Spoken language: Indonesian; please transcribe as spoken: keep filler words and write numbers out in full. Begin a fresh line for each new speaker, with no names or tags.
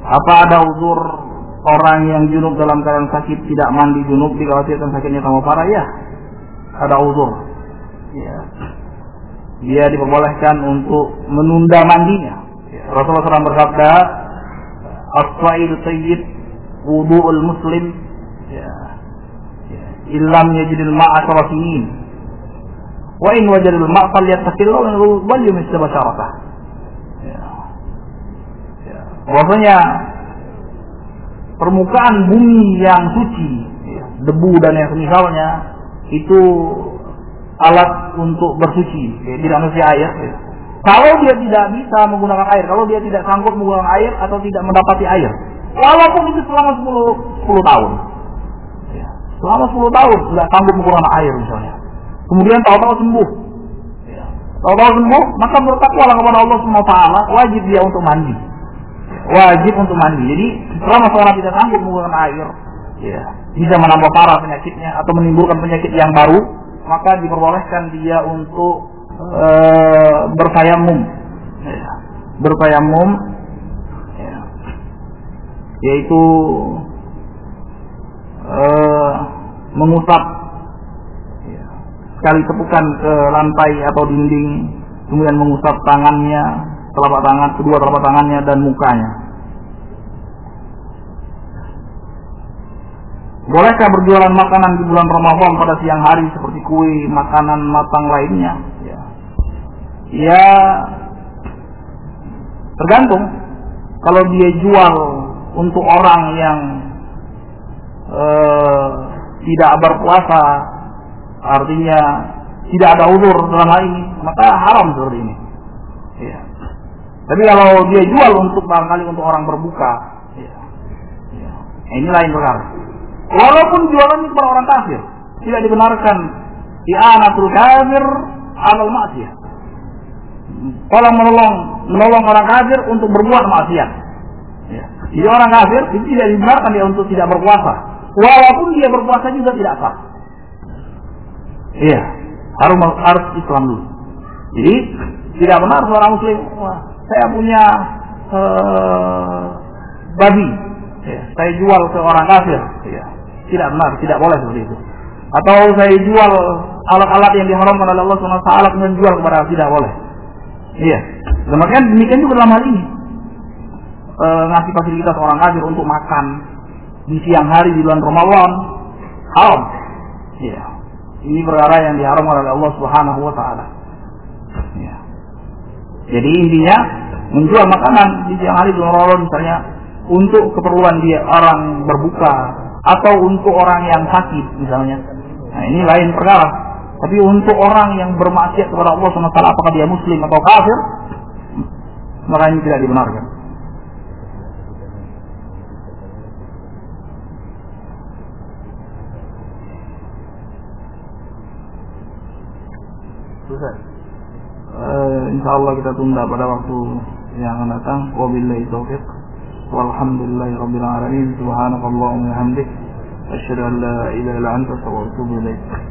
Apa ada uzur orang yang junub dalam keadaan sakit tidak mandi junub dikhawatirkan sakitnya tambah parah? Ya, ada uzur. Ya. Dia diperbolehkan untuk menunda mandinya. Ya. Rasulullah shallallahu alaihi wasallam bersabda, "As-sa'idu tayyib wudu'ul muslim, ya. Ya. Illam yajidil ma'a sawasinin. Wa in wajadil ma'a falyattaqillahu wal yumisba basharatah." Ya. Ya. Bahwasanya permukaan bumi yang suci, ya, debu dan yang semisalnya itu alat untuk bersuci, ya, tidak mesti air. Ya. Kalau dia tidak bisa menggunakan air, kalau dia tidak sanggup menggunakan air atau tidak mendapati air, walaupun itu selama sepuluh tahun, ya, selama sepuluh tahun tidak sanggup menggunakan air misalnya, kemudian tahu-tahu sembuh, ya, tahu-tahu sembuh, maka bertakwalah kepada Allah subhanahu wa taala, wajib dia untuk mandi, wajib untuk mandi. Jadi selama seorang tidak sanggup menggunakan air, ya, bisa menambah parah penyakitnya atau menimbulkan penyakit yang baru, maka diperbolehkan dia untuk e, bertayamum, ya, bertayamum, ya, yaitu e, mengusap, ya, sekali tepukan ke lantai atau dinding, kemudian mengusap tangannya, telapak tangan, kedua telapak tangannya dan mukanya. Bolehkah berjualan makanan di bulan Ramadan pada siang hari seperti kue, makanan matang lainnya? Ya, ya tergantung. Kalau dia jual untuk orang yang eh, tidak berpuasa, artinya tidak ada uzur dalam hal ini, maka haram seperti ini. Ya. Tapi kalau dia jual untuk barangkali untuk orang berbuka, ya, ya, ini lain perkara. Walaupun jualannya kepada orang kafir, tidak dibenarkan i'anatul kafir 'alal ma'siyah. Tolong menolong menolong orang kafir untuk berbuat maksiat. Ya. Jadi orang kafir itu tidak dibenarkan dia untuk tidak berpuasa. Walaupun dia berpuasa juga tidak sah. Iya, harus harus Islam dulu. Jadi tidak benar seorang muslim, wah, saya punya uh, babi, ya, saya jual ke orang kafir, ya. Tidak benar, tidak boleh seperti itu. Atau saya jual alat-alat yang diharamkan oleh Allah subhanahu wa taala kemudian jual kepada, tidak boleh. Iya. Demikian demikian juga dalam hal ini. E, ngasih fasilitas orang kafir untuk makan di siang hari di bulan Ramadan haram. Iya. Ini perkara yang diharamkan oleh Allah subhanahu wa taala. Iya. Jadi intinya menjual makanan di siang hari di bulan Ramadan misalnya untuk keperluan dia orang berbuka atau untuk orang yang sakit misalnya, nah ini lain perkara. Tapi untuk orang yang bermaksiat kepada Allah subhanahu wa taala, apakah dia muslim atau kafir, maka ini tidak dibenarkan. Susah. Uh, Insyaallah kita tunda pada waktu yang akan datang. Wabillahi taufiq. Walhamdulillahirabbil alamin. Subhanakallahumma wa bihamdik, asyhadu an la ilaha illa anta, astaghfiruka wa atubu ilaik.